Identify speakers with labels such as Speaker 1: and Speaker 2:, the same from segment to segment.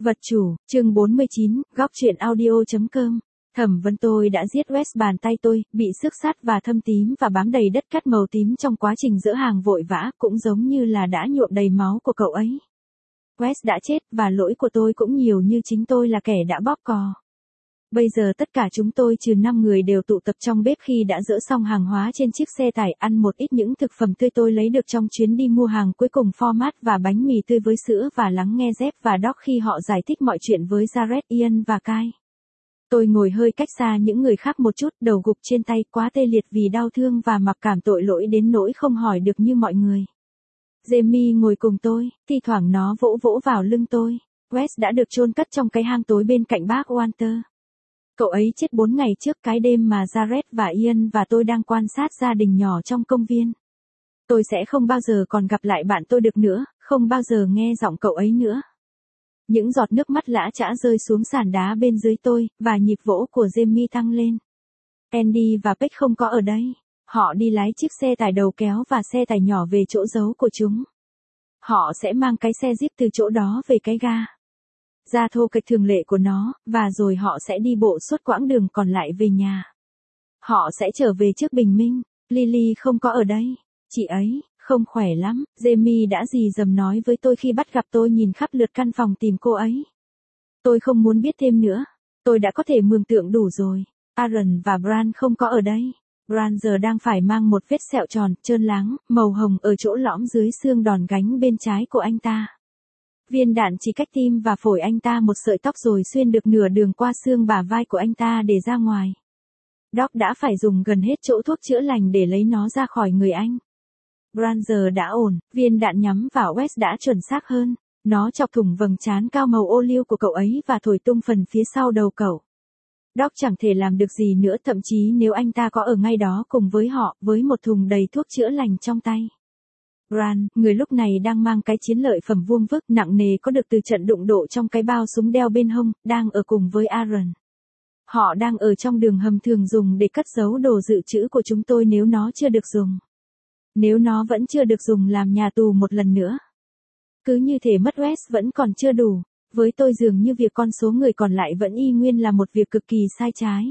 Speaker 1: Vật chủ, chương 49, góc truyện audio.com. Thẩm vấn tôi đã giết West bàn tay tôi, bị xước sát và thâm tím và bám đầy đất cát màu tím trong quá trình dỡ hàng vội vã, cũng giống như là đã nhuộm đầy máu của cậu ấy. West đã chết và lỗi của tôi cũng nhiều như chính tôi là kẻ đã bóp cò. Bây giờ tất cả chúng tôi trừ 5 người đều tụ tập trong bếp khi đã dỡ xong hàng hóa trên chiếc xe tải, ăn một ít những thực phẩm tươi tôi lấy được trong chuyến đi mua hàng cuối cùng, format và bánh mì tươi với sữa, và lắng nghe Jeff và Doc khi họ giải thích mọi chuyện với Jared, Ian và Kai. Tôi ngồi hơi cách xa những người khác một chút, đầu gục trên tay, quá tê liệt vì đau thương và mặc cảm tội lỗi đến nỗi không hỏi được như mọi người. Jamie ngồi cùng tôi, thi thoảng nó vỗ vỗ vào lưng tôi. West đã được chôn cất trong cái hang tối bên cạnh bác Walter. Cậu ấy chết 4 ngày trước, cái đêm mà Jared và Ian và tôi đang quan sát gia đình nhỏ trong công viên. Tôi sẽ không bao giờ còn gặp lại bạn tôi được nữa, không bao giờ nghe giọng cậu ấy nữa. Những giọt nước mắt lã chã rơi xuống sàn đá bên dưới tôi, và nhịp vỗ của Jamie tăng lên. Andy và Peck không có ở đây. Họ đi lái chiếc xe tải đầu kéo và xe tải nhỏ về chỗ giấu của chúng. Họ sẽ mang cái xe Jeep từ chỗ đó về cái ga ra thô kệch thường lệ của nó, và rồi họ sẽ đi bộ suốt quãng đường còn lại về nhà. Họ sẽ trở về trước bình minh. Lily không có ở đây. Chị ấy không khỏe lắm, Jamie đã dì dầm nói với tôi khi bắt gặp tôi nhìn khắp lượt căn phòng tìm cô ấy. Tôi không muốn biết thêm nữa. Tôi đã có thể mường tượng đủ rồi. Aaron và Bran không có ở đây. Bran giờ đang phải mang một vết sẹo tròn, trơn láng, màu hồng ở chỗ lõm dưới xương đòn gánh bên trái của anh ta. Viên đạn chỉ cách tim và phổi anh ta một sợi tóc rồi xuyên được nửa đường qua xương bả vai của anh ta để ra ngoài. Doc đã phải dùng gần hết chỗ thuốc chữa lành để lấy nó ra khỏi người anh. Bran giờ đã ổn, viên đạn nhắm vào West đã chuẩn xác hơn. Nó chọc thủng vầng trán cao màu ô liu của cậu ấy và thổi tung phần phía sau đầu cậu. Doc chẳng thể làm được gì nữa, thậm chí nếu anh ta có ở ngay đó cùng với họ, với một thùng đầy thuốc chữa lành trong tay. Bran, người lúc này đang mang cái chiến lợi phẩm vuông vức nặng nề có được từ trận đụng độ trong cái bao súng đeo bên hông, đang ở cùng với Aaron. Họ đang ở trong đường hầm thường dùng để cất giấu đồ dự trữ của chúng tôi nếu nó chưa được dùng. Nếu nó vẫn chưa được dùng làm nhà tù một lần nữa. Cứ như thể mất West vẫn còn chưa đủ. Với tôi dường như việc con số người còn lại vẫn y nguyên là một việc cực kỳ sai trái.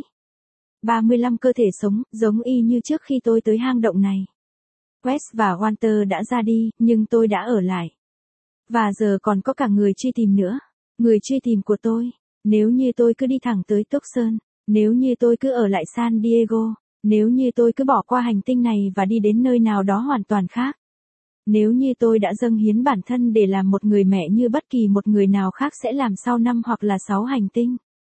Speaker 1: 35 cơ thể sống, giống y như trước khi tôi tới hang động này. West và Walter đã ra đi, nhưng tôi đã ở lại. Và giờ còn có cả người truy tìm nữa. Người truy tìm của tôi. Nếu như tôi cứ đi thẳng tới Tucson, nếu như tôi cứ ở lại San Diego, nếu như tôi cứ bỏ qua hành tinh này và đi đến nơi nào đó hoàn toàn khác. Nếu như tôi đã dâng hiến bản thân để làm một người mẹ như bất kỳ một người nào khác sẽ làm sau 5 hoặc là 6 hành tinh.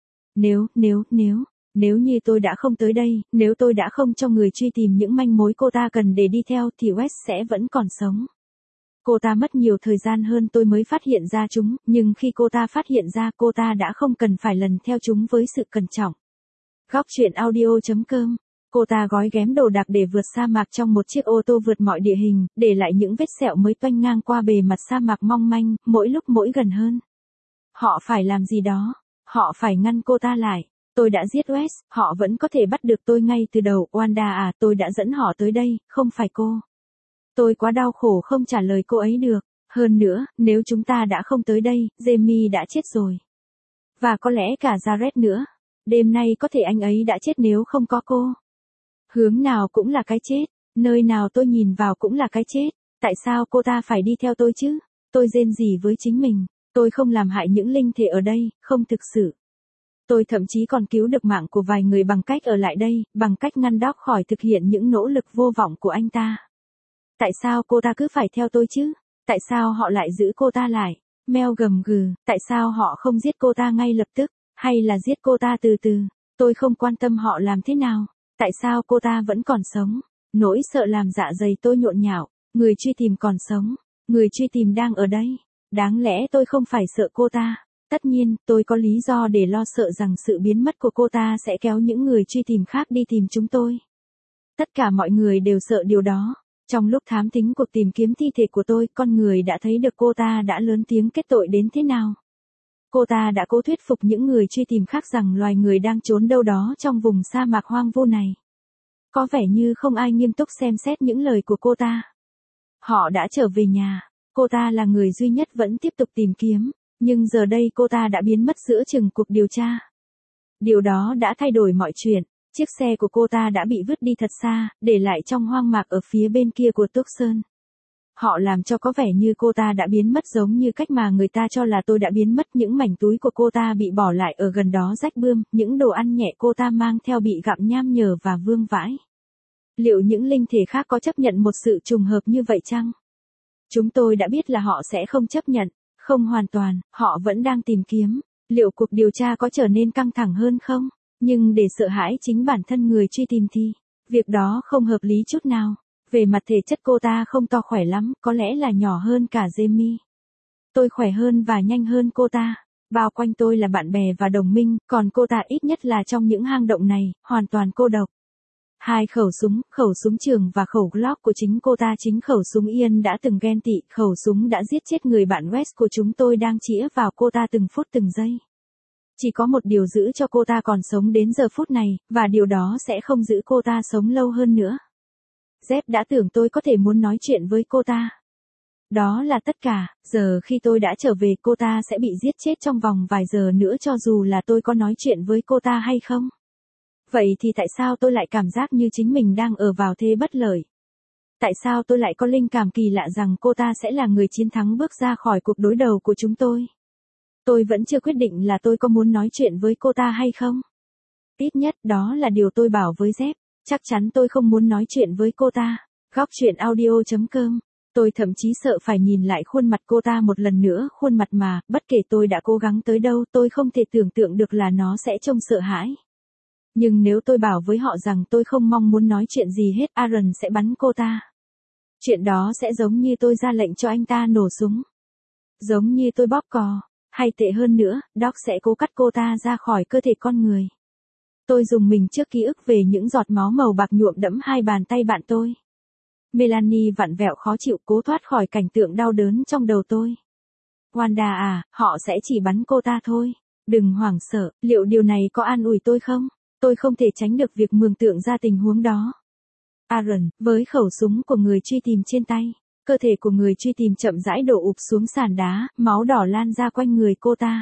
Speaker 1: Nếu như tôi đã không tới đây, nếu tôi đã không cho người truy tìm những manh mối cô ta cần để đi theo thì West sẽ vẫn còn sống. Cô ta mất nhiều thời gian hơn tôi mới phát hiện ra chúng, nhưng khi cô ta phát hiện ra cô ta đã không cần phải lần theo chúng với sự cẩn trọng. Góc truyện audio.com. Cô ta gói ghém đồ đạc để vượt sa mạc trong một chiếc ô tô vượt mọi địa hình, để lại những vết sẹo mới toanh ngang qua bề mặt sa mạc mong manh, mỗi lúc mỗi gần hơn. Họ phải làm gì đó. Họ phải ngăn cô ta lại. Tôi đã giết West, họ vẫn có thể bắt được tôi ngay từ đầu. Wanda à, tôi đã dẫn họ tới đây, không phải cô. Tôi quá đau khổ không trả lời cô ấy được. Hơn nữa, nếu chúng ta đã không tới đây, Jamie đã chết rồi. Và có lẽ cả Jared nữa. Đêm nay có thể anh ấy đã chết nếu không có cô. Hướng nào cũng là cái chết, nơi nào tôi nhìn vào cũng là cái chết. Tại sao cô ta phải đi theo tôi chứ? Tôi rên rỉ với chính mình. Tôi không làm hại những linh thể ở đây, không thực sự. Tôi thậm chí còn cứu được mạng của vài người bằng cách ở lại đây, bằng cách ngăn Doc khỏi thực hiện những nỗ lực vô vọng của anh ta. Tại sao cô ta cứ phải theo tôi chứ? Tại sao họ lại giữ cô ta lại? Mel gầm gừ, tại sao họ không giết cô ta ngay lập tức, hay là giết cô ta từ từ? Tôi không quan tâm họ làm thế nào. Tại sao cô ta vẫn còn sống? Nỗi sợ làm dạ dày tôi nhộn nhạo. Người truy tìm còn sống. Người truy tìm đang ở đây. Đáng lẽ tôi không phải sợ cô ta. Tất nhiên, tôi có lý do để lo sợ rằng sự biến mất của cô ta sẽ kéo những người truy tìm khác đi tìm chúng tôi. Tất cả mọi người đều sợ điều đó. Trong lúc thám thính cuộc tìm kiếm thi thể của tôi, con người đã thấy được cô ta đã lớn tiếng kết tội đến thế nào. Cô ta đã cố thuyết phục những người truy tìm khác rằng loài người đang trốn đâu đó trong vùng sa mạc hoang vu này. Có vẻ như không ai nghiêm túc xem xét những lời của cô ta. Họ đã trở về nhà. Cô ta là người duy nhất vẫn tiếp tục tìm kiếm. Nhưng giờ đây cô ta đã biến mất giữa chừng cuộc điều tra. Điều đó đã thay đổi mọi chuyện. Chiếc xe của cô ta đã bị vứt đi thật xa, để lại trong hoang mạc ở phía bên kia của Tucson. Họ làm cho có vẻ như cô ta đã biến mất giống như cách mà người ta cho là tôi đã biến mất. Những mảnh túi của cô ta bị bỏ lại ở gần đó rách bươm, những đồ ăn nhẹ cô ta mang theo bị gặm nham nhở và vương vãi. Liệu những linh thể khác có chấp nhận một sự trùng hợp như vậy chăng? Chúng tôi đã biết là họ sẽ không chấp nhận, không hoàn toàn, họ vẫn đang tìm kiếm. Liệu cuộc điều tra có trở nên căng thẳng hơn không? Nhưng để sợ hãi chính bản thân người truy tìm thì, việc đó không hợp lý chút nào. Về mặt thể chất cô ta không to khỏe lắm, có lẽ là nhỏ hơn cả Jamie. Tôi khỏe hơn và nhanh hơn cô ta. Bao quanh tôi là bạn bè và đồng minh, còn cô ta ít nhất là trong những hang động này, hoàn toàn cô độc. 2 khẩu súng trường và khẩu Glock của chính cô ta. Chính khẩu súng Ian đã từng ghen tị, khẩu súng đã giết chết người bạn West của chúng tôi đang chĩa vào cô ta từng phút từng giây. Chỉ có một điều giữ cho cô ta còn sống đến giờ phút này, và điều đó sẽ không giữ cô ta sống lâu hơn nữa. Jeff đã tưởng tôi có thể muốn nói chuyện với cô ta. Đó là tất cả, giờ khi tôi đã trở về cô ta sẽ bị giết chết trong vòng vài giờ nữa cho dù là tôi có nói chuyện với cô ta hay không. Vậy thì tại sao tôi lại cảm giác như chính mình đang ở vào thế bất lợi? Tại sao tôi lại có linh cảm kỳ lạ rằng cô ta sẽ là người chiến thắng bước ra khỏi cuộc đối đầu của chúng tôi? Tôi vẫn chưa quyết định là tôi có muốn nói chuyện với cô ta hay không. Ít nhất đó là điều tôi bảo với Jeff. Chắc chắn tôi không muốn nói chuyện với cô ta. Góc chuyện audio.com. Tôi thậm chí sợ phải nhìn lại khuôn mặt cô ta một lần nữa. Khuôn mặt mà, bất kể tôi đã cố gắng tới đâu, tôi không thể tưởng tượng được là nó sẽ trông sợ hãi. Nhưng nếu tôi bảo với họ rằng tôi không mong muốn nói chuyện gì hết, Aaron sẽ bắn cô ta. Chuyện đó sẽ giống như tôi ra lệnh cho anh ta nổ súng. Giống như tôi bóp cò. Hay tệ hơn nữa, Doc sẽ cố cắt cô ta ra khỏi cơ thể con người. Tôi dùng mình trước ký ức về những giọt máu màu bạc nhuộm đẫm 2 bàn tay bạn tôi. Melanie vặn vẹo khó chịu cố thoát khỏi cảnh tượng đau đớn trong đầu tôi. Wanda à, họ sẽ chỉ bắn cô ta thôi. Đừng hoảng sợ, liệu điều này có an ủi tôi không? Tôi không thể tránh được việc mường tượng ra tình huống đó. Aaron, với khẩu súng của người truy tìm trên tay, cơ thể của người truy tìm chậm rãi đổ ụp xuống sàn đá, máu đỏ lan ra quanh người cô ta.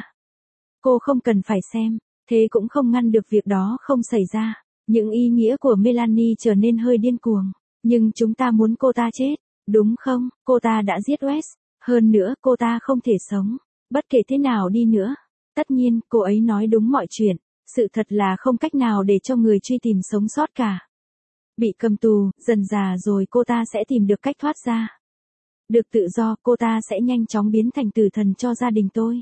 Speaker 1: Cô không cần phải xem, thế cũng không ngăn được việc đó không xảy ra. Những ý nghĩa của Melanie trở nên hơi điên cuồng. Nhưng chúng ta muốn cô ta chết, đúng không? Cô ta đã giết Wes. Hơn nữa, cô ta không thể sống. Bất kể thế nào đi nữa. Tất nhiên, cô ấy nói đúng mọi chuyện. Sự thật là không cách nào để cho người truy tìm sống sót cả. Bị cầm tù, dần dà rồi cô ta sẽ tìm được cách thoát ra. Được tự do, cô ta sẽ nhanh chóng biến thành tử thần cho gia đình tôi.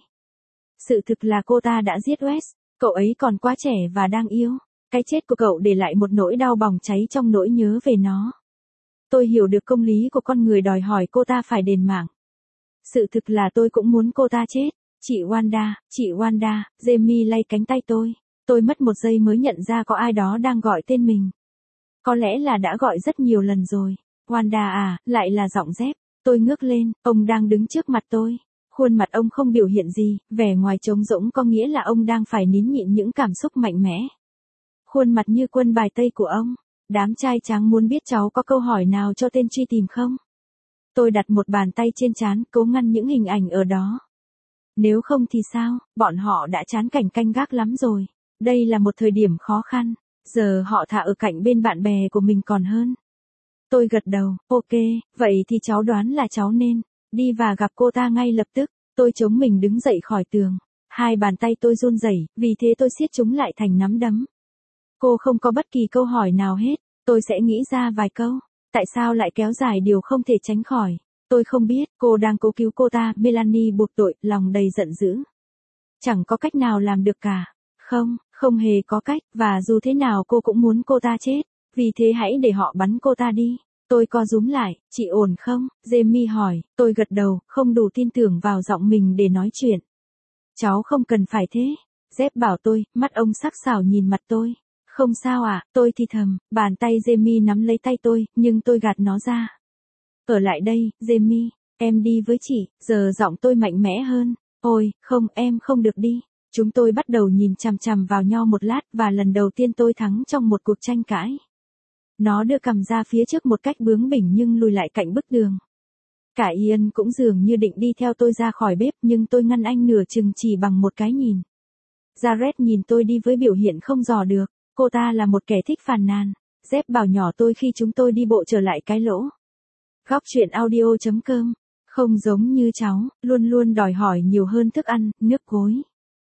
Speaker 1: Sự thực là cô ta đã giết Wes. Cậu ấy còn quá trẻ và đang yếu. Cái chết của cậu để lại một nỗi đau bỏng cháy trong nỗi nhớ về nó. Tôi hiểu được công lý của con người đòi hỏi cô ta phải đền mạng. Sự thực là tôi cũng muốn cô ta chết. Chị Wanda, Jamie lay cánh tay tôi. Tôi mất một giây mới nhận ra có ai đó đang gọi tên mình. Có lẽ là đã gọi rất nhiều lần rồi. Wanda à, lại là giọng Jeff. Tôi ngước lên, ông đang đứng trước mặt tôi. Khuôn mặt ông không biểu hiện gì, vẻ ngoài trống rỗng có nghĩa là ông đang phải nín nhịn những cảm xúc mạnh mẽ. Khuôn mặt như quân bài Tây của ông. Đám trai tráng muốn biết cháu có câu hỏi nào cho tên truy tìm không? Tôi đặt một bàn tay trên trán, cố ngăn những hình ảnh ở đó. Nếu không thì sao, bọn họ đã chán cảnh canh gác lắm rồi. Đây là một thời điểm khó khăn. Giờ họ thà ở cạnh bên bạn bè của mình còn hơn. Tôi gật đầu, ok, vậy thì cháu đoán là cháu nên đi và gặp cô ta ngay lập tức. Tôi chống mình đứng dậy khỏi tường. 2 bàn tay tôi run rẩy, vì thế tôi siết chúng lại thành nắm đấm. Cô không có bất kỳ câu hỏi nào hết. Tôi sẽ nghĩ ra vài câu. Tại sao lại kéo dài điều không thể tránh khỏi? Tôi không biết, cô đang cố cứu cô ta. Melanie buộc tội, lòng đầy giận dữ. Chẳng có cách nào làm được cả. Không hề có cách, và dù thế nào cô cũng muốn cô ta chết. Vì thế hãy để họ bắn cô ta đi. Tôi co rúm lại, chị ổn không? Jamie hỏi, tôi gật đầu, không đủ tin tưởng vào giọng mình để nói chuyện. Cháu không cần phải thế. Jeff bảo tôi, mắt ông sắc sảo nhìn mặt tôi. Không sao à, tôi thì thầm, bàn tay Jamie nắm lấy tay tôi, nhưng tôi gạt nó ra. Ở lại đây, Jamie, em đi với chị, giờ giọng tôi mạnh mẽ hơn. Ôi, không, em không được đi. Chúng tôi bắt đầu nhìn chằm chằm vào nhau một lát và lần đầu tiên tôi thắng trong một cuộc tranh cãi. Nó đưa cằm ra phía trước một cách bướng bỉnh nhưng lùi lại cạnh bức tường. Cả Ian cũng dường như định đi theo tôi ra khỏi bếp nhưng tôi ngăn anh nửa chừng chỉ bằng một cái nhìn. Jared nhìn tôi đi với biểu hiện không dò được, cô ta là một kẻ thích phàn nàn. Dép bảo nhỏ tôi khi chúng tôi đi bộ trở lại cái lỗ. Góc chuyện audio.com. Không giống như cháu, luôn luôn đòi hỏi nhiều hơn thức ăn, nước gối.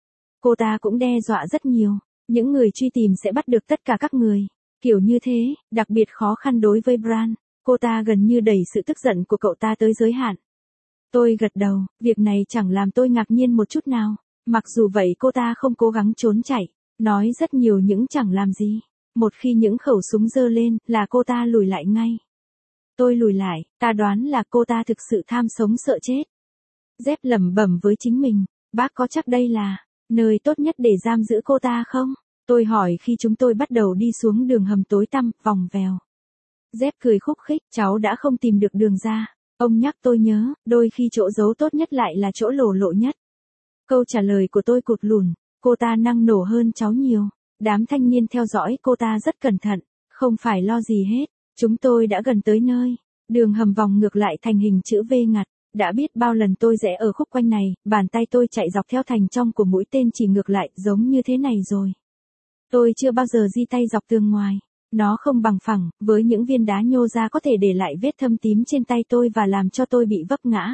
Speaker 1: Cô ta cũng đe dọa rất nhiều. Những người truy tìm sẽ bắt được tất cả các người. Kiểu như thế, đặc biệt khó khăn đối với Bran. Cô ta gần như đẩy sự tức giận của cậu ta tới giới hạn. Tôi gật đầu, việc này chẳng làm tôi ngạc nhiên một chút nào. Mặc dù vậy cô ta không cố gắng trốn chạy, nói rất nhiều những chẳng làm gì. Một khi những khẩu súng giơ lên là cô ta lùi lại ngay. Tôi lùi lại, ta đoán là cô ta thực sự tham sống sợ chết. Dép lẩm bẩm với chính mình, bác có chắc đây là nơi tốt nhất để giam giữ cô ta không? Tôi hỏi khi chúng tôi bắt đầu đi xuống đường hầm tối tăm, vòng vèo. Dép cười khúc khích, cháu đã không tìm được đường ra. Ông nhắc tôi nhớ, đôi khi chỗ giấu tốt nhất lại là chỗ lổ lộ nhất. Câu trả lời của tôi cụt lùn, cô ta năng nổ hơn cháu nhiều. Đám thanh niên theo dõi cô ta rất cẩn thận, không phải lo gì hết. Chúng tôi đã gần tới nơi. Đường hầm vòng ngược lại thành hình chữ V ngặt. Đã biết bao lần tôi rẽ ở khúc quanh này, bàn tay tôi chạy dọc theo thành trong của mũi tên chỉ ngược lại giống như thế này rồi. Tôi chưa bao giờ di tay dọc tường ngoài. Nó không bằng phẳng, với những viên đá nhô ra có thể để lại vết thâm tím trên tay tôi và làm cho tôi bị vấp ngã.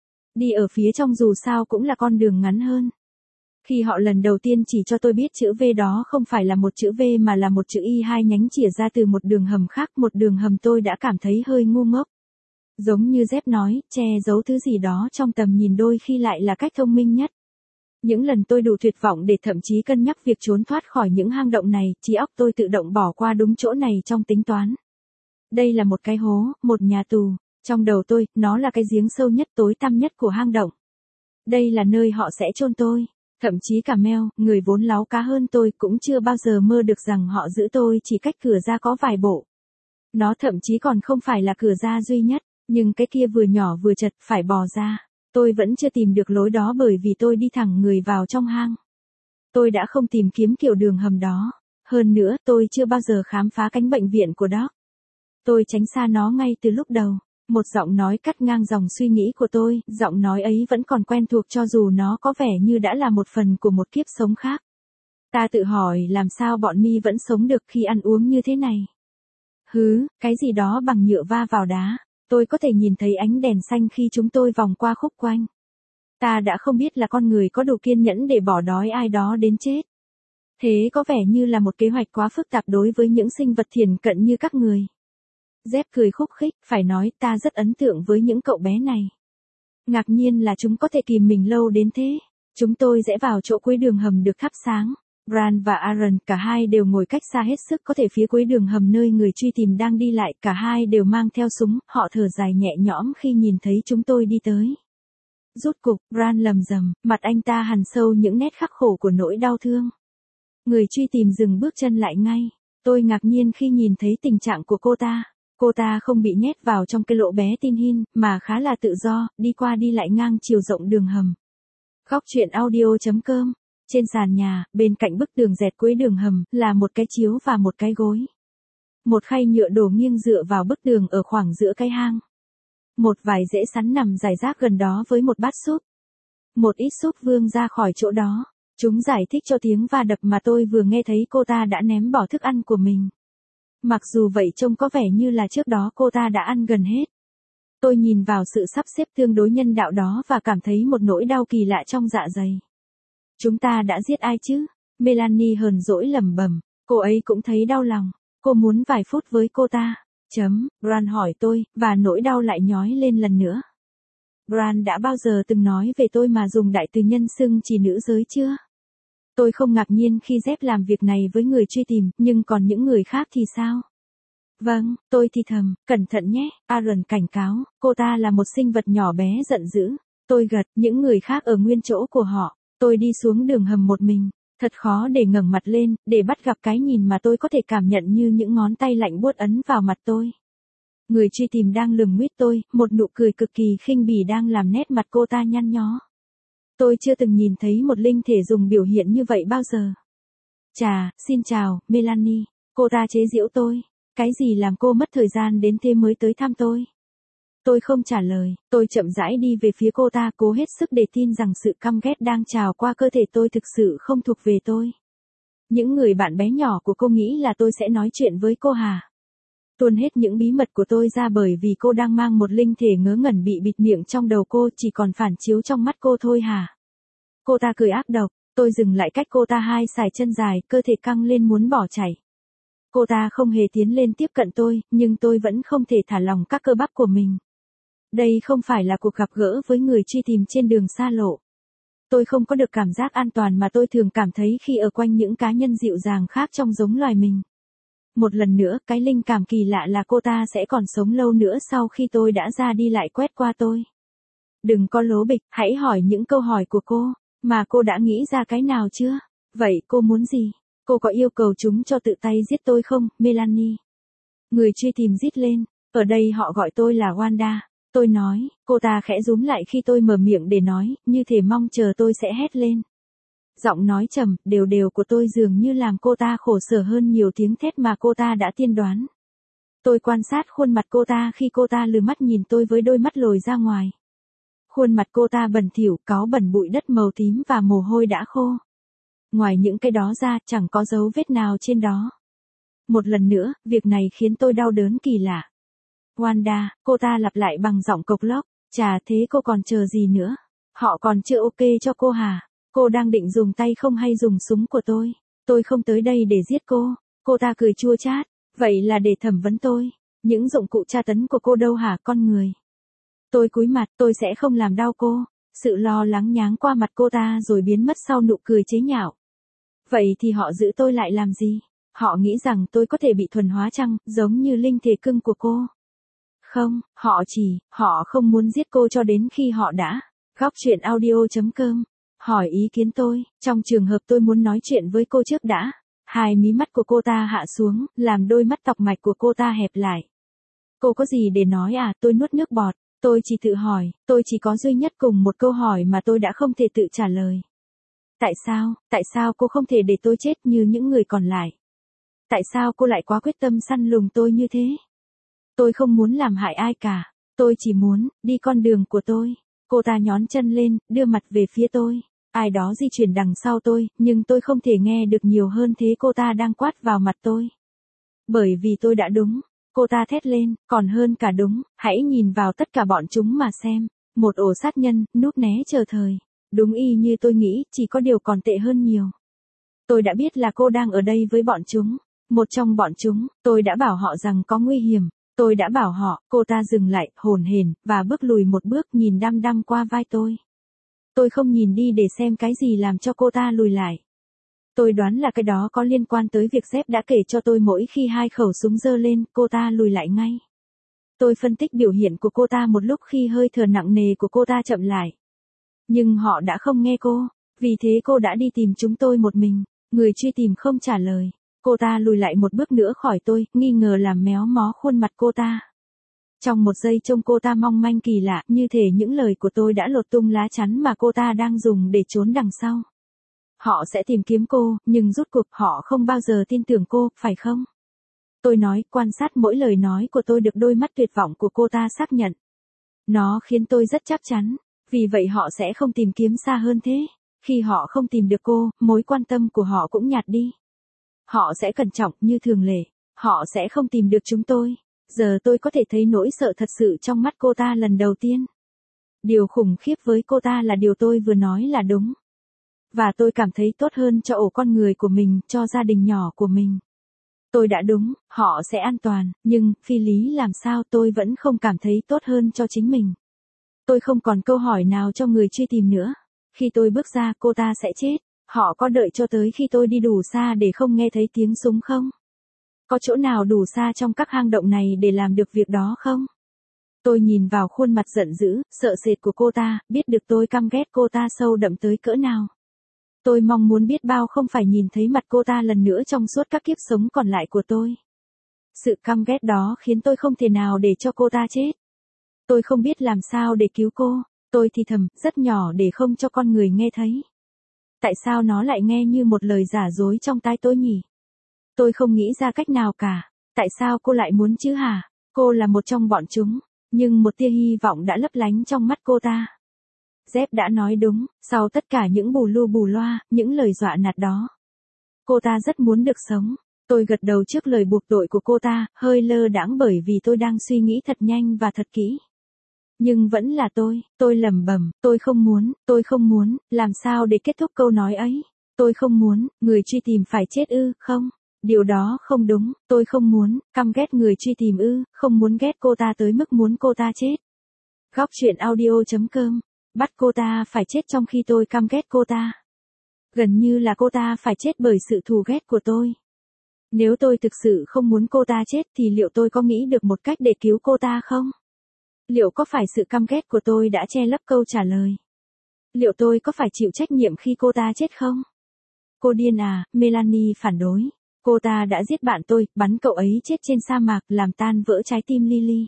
Speaker 1: Đi ở phía trong dù sao cũng là con đường ngắn hơn. Khi họ lần đầu tiên chỉ cho tôi biết chữ V đó không phải là một chữ V mà là một chữ Y hai nhánh chìa ra từ một đường hầm khác, một đường hầm tôi đã cảm thấy hơi ngu ngốc. Giống như Dép nói, che giấu thứ gì đó trong tầm nhìn đôi khi lại là cách thông minh nhất. Những lần tôi đủ tuyệt vọng để thậm chí cân nhắc việc trốn thoát khỏi những hang động này, trí óc tôi tự động bỏ qua đúng chỗ này trong tính toán. Đây là một cái hố, một nhà tù. Trong đầu tôi, nó là cái giếng sâu nhất tối tăm nhất của hang động. Đây là nơi họ sẽ chôn tôi. Thậm chí cả Mel, người vốn láu cá hơn tôi, cũng chưa bao giờ mơ được rằng họ giữ tôi chỉ cách cửa ra có vài bộ. Nó thậm chí còn không phải là cửa ra duy nhất, nhưng cái kia vừa nhỏ vừa chật, phải bò ra. Tôi vẫn chưa tìm được lối đó bởi vì tôi đi thẳng người vào trong hang. Tôi đã không tìm kiếm kiểu đường hầm đó. Hơn nữa, tôi chưa bao giờ khám phá cánh bệnh viện của Doc. Tôi tránh xa nó ngay từ lúc đầu. Một giọng nói cắt ngang dòng suy nghĩ của tôi, giọng nói ấy vẫn còn quen thuộc cho dù nó có vẻ như đã là một phần của một kiếp sống khác. Ta tự hỏi làm sao bọn mi vẫn sống được khi ăn uống như thế này. Cái gì đó bằng nhựa va vào đá. Tôi có thể nhìn thấy ánh đèn xanh khi chúng tôi vòng qua khúc quanh. Ta đã không biết là con người có đủ kiên nhẫn để bỏ đói ai đó đến chết. Thế có vẻ như là một kế hoạch quá phức tạp đối với những sinh vật thiển cận như các người. Dép cười khúc khích, phải nói ta rất ấn tượng với những cậu bé này. Ngạc nhiên là chúng có thể kìm mình lâu đến thế. Chúng tôi rẽ vào chỗ cuối đường hầm được thắp sáng. Bran và Aaron, cả hai đều ngồi cách xa hết sức có thể phía cuối đường hầm nơi người truy tìm đang đi lại. Cả hai đều mang theo súng, họ thở dài nhẹ nhõm khi nhìn thấy chúng tôi đi tới. Rút cục, Bran lầm rầm, mặt anh ta hằn sâu những nét khắc khổ của nỗi đau thương. Người truy tìm dừng bước chân lại ngay. Tôi ngạc nhiên khi nhìn thấy tình trạng của cô ta. Cô ta không bị nhét vào trong cái lỗ bé tin hin, mà khá là tự do, đi qua đi lại ngang chiều rộng đường hầm. Góc chuyện audio.com. Trên sàn nhà, bên cạnh bức tường dẹt cuối đường hầm, là một cái chiếu và một cái gối. Một khay nhựa đổ nghiêng dựa vào bức tường ở khoảng giữa cái hang. Một vài rễ sắn nằm rải rác gần đó với một bát súp. Một ít súp vương ra khỏi chỗ đó. Chúng giải thích cho tiếng va đập mà tôi vừa nghe thấy cô ta đã ném bỏ thức ăn của mình. Mặc dù vậy trông có vẻ như là trước đó cô ta đã ăn gần hết. Tôi nhìn vào sự sắp xếp tương đối nhân đạo đó và cảm thấy một nỗi đau kỳ lạ trong dạ dày. Chúng ta đã giết ai chứ? Melanie hờn dỗi lẩm bẩm. Cô ấy cũng thấy đau lòng. Cô muốn vài phút với cô ta. Bran hỏi tôi, và nỗi đau lại nhói lên lần nữa. Bran đã bao giờ từng nói về tôi mà dùng đại từ nhân xưng chỉ nữ giới chưa? Tôi không ngạc nhiên khi Dép làm việc này với người truy tìm, nhưng còn những người khác thì sao? Vâng, tôi thì thầm, cẩn thận nhé, Aaron cảnh cáo, cô ta là một sinh vật nhỏ bé giận dữ. Tôi gật, những người khác ở nguyên chỗ của họ. Tôi đi xuống đường hầm một mình, thật khó để ngẩng mặt lên, để bắt gặp cái nhìn mà tôi có thể cảm nhận như những ngón tay lạnh buốt ấn vào mặt tôi. Người truy tìm đang lườm nguyết tôi, một nụ cười cực kỳ khinh bỉ đang làm nét mặt cô ta nhăn nhó. Tôi chưa từng nhìn thấy một linh thể dùng biểu hiện như vậy bao giờ. Xin chào, Melanie. Cô ta chế giễu tôi. Cái gì làm cô mất thời gian đến thế mới tới thăm tôi? Tôi không trả lời, tôi chậm rãi đi về phía cô ta, cố hết sức để tin rằng sự căm ghét đang trào qua cơ thể tôi thực sự không thuộc về tôi. Những người bạn bé nhỏ của cô nghĩ là tôi sẽ nói chuyện với cô hả? Tuôn hết những bí mật của tôi ra bởi vì cô đang mang một linh thể ngớ ngẩn bị bịt miệng trong đầu cô, chỉ còn phản chiếu trong mắt cô thôi hả? Cô ta cười ác độc, tôi dừng lại cách cô ta 2 sải chân dài, cơ thể căng lên muốn bỏ chạy. Cô ta không hề tiến lên tiếp cận tôi, nhưng tôi vẫn không thể thả lỏng các cơ bắp của mình. Đây không phải là cuộc gặp gỡ với người truy tìm trên đường xa lộ. Tôi không có được cảm giác an toàn mà tôi thường cảm thấy khi ở quanh những cá nhân dịu dàng khác trong giống loài mình. Một lần nữa, cái linh cảm kỳ lạ là cô ta sẽ còn sống lâu nữa sau khi tôi đã ra đi lại quét qua tôi. Đừng có lố bịch, hãy hỏi những câu hỏi của cô, mà cô đã nghĩ ra cái nào chưa? Vậy cô muốn gì? Cô có yêu cầu chúng cho tự tay giết tôi không, Melanie? Người truy tìm rít lên, ở đây họ gọi tôi là Wanda. Tôi nói, cô ta khẽ rúm lại khi tôi mở miệng để nói, như thể mong chờ tôi sẽ hét lên. Giọng nói trầm, đều đều của tôi dường như làm cô ta khổ sở hơn nhiều tiếng thét mà cô ta đã tiên đoán. Tôi quan sát khuôn mặt cô ta khi cô ta lừ mắt nhìn tôi với đôi mắt lồi ra ngoài. Khuôn mặt cô ta bẩn thỉu, cáu bẩn bụi đất màu tím và mồ hôi đã khô. Ngoài những cái đó ra, chẳng có dấu vết nào trên đó. Một lần nữa, việc này khiến tôi đau đớn kỳ lạ. Wanda, cô ta lặp lại bằng giọng cộc lốc, chà thế cô còn chờ gì nữa? Họ còn chưa ok cho cô hả? Cô đang định dùng tay không hay dùng súng của tôi? Tôi không tới đây để giết cô. Cô ta cười chua chát, vậy là để thẩm vấn tôi. Những dụng cụ tra tấn của cô đâu hả con người? Tôi cúi mặt, tôi sẽ không làm đau cô. Sự lo lắng nháng qua mặt cô ta rồi biến mất sau nụ cười chế nhạo. Vậy thì họ giữ tôi lại làm gì? Họ nghĩ rằng tôi có thể bị thuần hóa chăng, giống như linh thể cưng của cô? Không, họ không muốn giết cô cho đến khi họ đã. Góc chuyện audio.com. Hỏi ý kiến tôi, trong trường hợp tôi muốn nói chuyện với cô trước đã. Hai mí mắt của cô ta hạ xuống, làm đôi mắt tọc mạch của cô ta hẹp lại. Cô có gì để nói à? Tôi nuốt nước bọt. Tôi chỉ tự hỏi, tôi chỉ có duy nhất cùng một câu hỏi mà tôi đã không thể tự trả lời. Tại sao cô không thể để tôi chết như những người còn lại? Tại sao cô lại quá quyết tâm săn lùng tôi như thế? Tôi không muốn làm hại ai cả. Tôi chỉ muốn, đi con đường của tôi. Cô ta nhón chân lên, đưa mặt về phía tôi. Ai đó di chuyển đằng sau tôi, nhưng tôi không thể nghe được nhiều hơn thế cô ta đang quát vào mặt tôi. Bởi vì tôi đã đúng. Cô ta thét lên, còn hơn cả đúng, hãy nhìn vào tất cả bọn chúng mà xem. Một ổ sát nhân, núp né chờ thời. Đúng y như tôi nghĩ, chỉ có điều còn tệ hơn nhiều. Tôi đã biết là cô đang ở đây với bọn chúng. Một trong bọn chúng, tôi đã bảo họ rằng có nguy hiểm. Tôi đã bảo họ, cô ta dừng lại, hồn hển, và bước lùi một bước nhìn đăm đăm qua vai tôi. Tôi không nhìn đi để xem cái gì làm cho cô ta lùi lại. Tôi đoán là cái đó có liên quan tới việc Jeff đã kể cho tôi mỗi khi hai khẩu súng giơ lên, cô ta lùi lại ngay. Tôi phân tích biểu hiện của cô ta một lúc khi hơi thở nặng nề của cô ta chậm lại. Nhưng họ đã không nghe cô, vì thế cô đã đi tìm chúng tôi một mình. Người truy tìm không trả lời. Cô ta lùi lại một bước nữa khỏi tôi, nghi ngờ làm méo mó khuôn mặt cô ta. Trong một giây trông cô ta mong manh kỳ lạ, như thể những lời của tôi đã lột tung lá chắn mà cô ta đang dùng để trốn đằng sau. Họ sẽ tìm kiếm cô, nhưng rốt cuộc họ không bao giờ tin tưởng cô, phải không? Tôi nói, quan sát mỗi lời nói của tôi được đôi mắt tuyệt vọng của cô ta xác nhận. Nó khiến tôi rất chắc chắn, vì vậy họ sẽ không tìm kiếm xa hơn thế. Khi họ không tìm được cô, mối quan tâm của họ cũng nhạt đi. Họ sẽ cẩn trọng như thường lệ. Họ sẽ không tìm được chúng tôi. Giờ tôi có thể thấy nỗi sợ thật sự trong mắt cô ta lần đầu tiên. Điều khủng khiếp với cô ta là điều tôi vừa nói là đúng. Và tôi cảm thấy tốt hơn cho ổ con người của mình, cho gia đình nhỏ của mình. Tôi đã đúng, họ sẽ an toàn, nhưng, phi lý làm sao tôi vẫn không cảm thấy tốt hơn cho chính mình. Tôi không còn câu hỏi nào cho người truy tìm nữa. Khi tôi bước ra, cô ta sẽ chết. Họ có đợi cho tới khi tôi đi đủ xa để không nghe thấy tiếng súng không? Có chỗ nào đủ xa trong các hang động này để làm được việc đó không? Tôi nhìn vào khuôn mặt giận dữ, sợ sệt của cô ta, biết được tôi căm ghét cô ta sâu đậm tới cỡ nào. Tôi mong muốn biết bao không phải nhìn thấy mặt cô ta lần nữa trong suốt các kiếp sống còn lại của tôi. Sự căm ghét đó khiến tôi không thể nào để cho cô ta chết. Tôi không biết làm sao để cứu cô. Tôi thì thầm, rất nhỏ để không cho con người nghe thấy. Tại sao nó lại nghe như một lời giả dối trong tai tôi nhỉ? Tôi không nghĩ ra cách nào cả. Tại sao cô lại muốn chứ hả? Cô là một trong bọn chúng. Nhưng một tia hy vọng đã lấp lánh trong mắt cô ta. Jeff đã nói đúng, sau tất cả những bù lu bù loa, những lời dọa nạt đó. Cô ta rất muốn được sống. Tôi gật đầu trước lời buộc tội của cô ta, hơi lơ đãng bởi vì tôi đang suy nghĩ thật nhanh và thật kỹ. Nhưng vẫn là tôi lẩm bẩm, tôi không muốn, làm sao để kết thúc câu nói ấy? Tôi không muốn, người truy tìm phải chết ư, không? Điều đó không đúng, tôi không muốn, căm ghét người truy tìm ư, không muốn ghét cô ta tới mức muốn cô ta chết. Góc truyện audio.com, bắt cô ta phải chết trong khi tôi căm ghét cô ta. Gần như là cô ta phải chết bởi sự thù ghét của tôi. Nếu tôi thực sự không muốn cô ta chết thì liệu tôi có nghĩ được một cách để cứu cô ta không? Liệu có phải sự căm ghét của tôi đã che lấp câu trả lời? Liệu tôi có phải chịu trách nhiệm khi cô ta chết không? Cô điên à, Melanie phản đối. Cô ta đã giết bạn tôi, bắn cậu ấy chết trên sa mạc, làm tan vỡ trái tim Lily.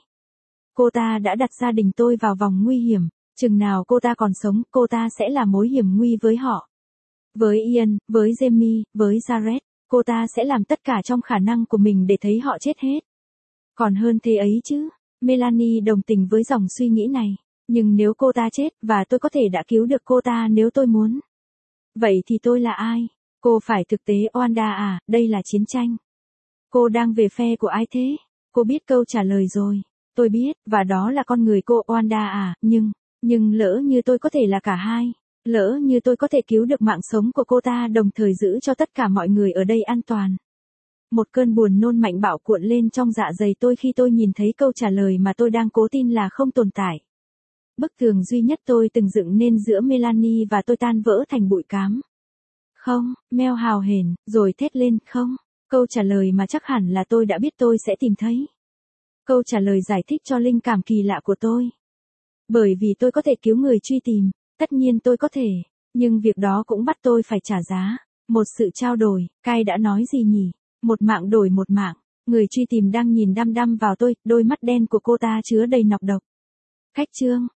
Speaker 1: Cô ta đã đặt gia đình tôi vào vòng nguy hiểm. Chừng nào cô ta còn sống, cô ta sẽ là mối hiểm nguy với họ. Với Ian, với Jamie, với Jared, cô ta sẽ làm tất cả trong khả năng của mình để thấy họ chết hết. Còn hơn thế ấy chứ. Melanie đồng tình với dòng suy nghĩ này. Nhưng nếu cô ta chết, và tôi có thể đã cứu được cô ta nếu tôi muốn. Vậy thì tôi là ai? Cô phải thực tế Wanda à, đây là chiến tranh. Cô đang về phe của ai thế? Cô biết câu trả lời rồi. Tôi biết, và đó là con người cô Wanda à, nhưng lỡ như tôi có thể là cả hai. Lỡ như tôi có thể cứu được mạng sống của cô ta đồng thời giữ cho tất cả mọi người ở đây an toàn. Một cơn buồn nôn mạnh bạo cuộn lên trong dạ dày tôi khi tôi nhìn thấy câu trả lời mà tôi đang cố tin là không tồn tại. Bức tường duy nhất tôi từng dựng nên giữa Melanie và tôi tan vỡ thành bụi cám. Không, Mel hào hển, rồi thét lên, không. Câu trả lời mà chắc hẳn là tôi đã biết tôi sẽ tìm thấy. Câu trả lời giải thích cho linh cảm kỳ lạ của tôi. Bởi vì tôi có thể cứu người truy tìm, tất nhiên tôi có thể, nhưng việc đó cũng bắt tôi phải trả giá. Một sự trao đổi, Kai đã nói gì nhỉ? Một mạng đổi một mạng. Người truy tìm đang nhìn đăm đăm vào tôi, đôi mắt đen của cô ta chứa đầy nọc độc. Khách trương,